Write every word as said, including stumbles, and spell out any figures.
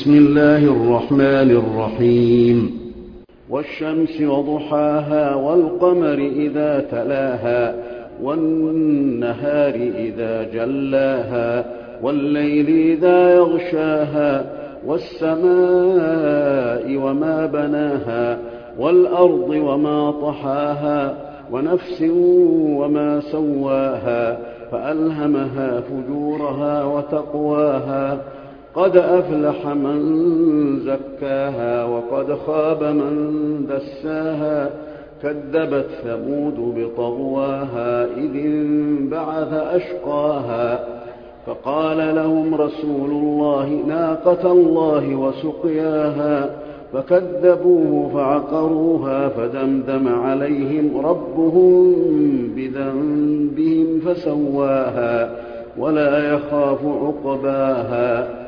بسم الله الرحمن الرحيم والشمس وضحاها والقمر إذا تلاها والنهار إذا جلاها والليل إذا يغشاها والسماء وما بناها والأرض وما طحاها ونفس وما سواها فألهمها فجورها وتقواها قد أفلح من زكاها وقد خاب من دساها كذبت ثمود بطغواها إذ انبعث أشقاها فقال لهم رسول الله ناقة الله وسقياها فكذبوه فعقروها فدمدم عليهم ربهم بذنبهم فسواها ولا يخاف عقباها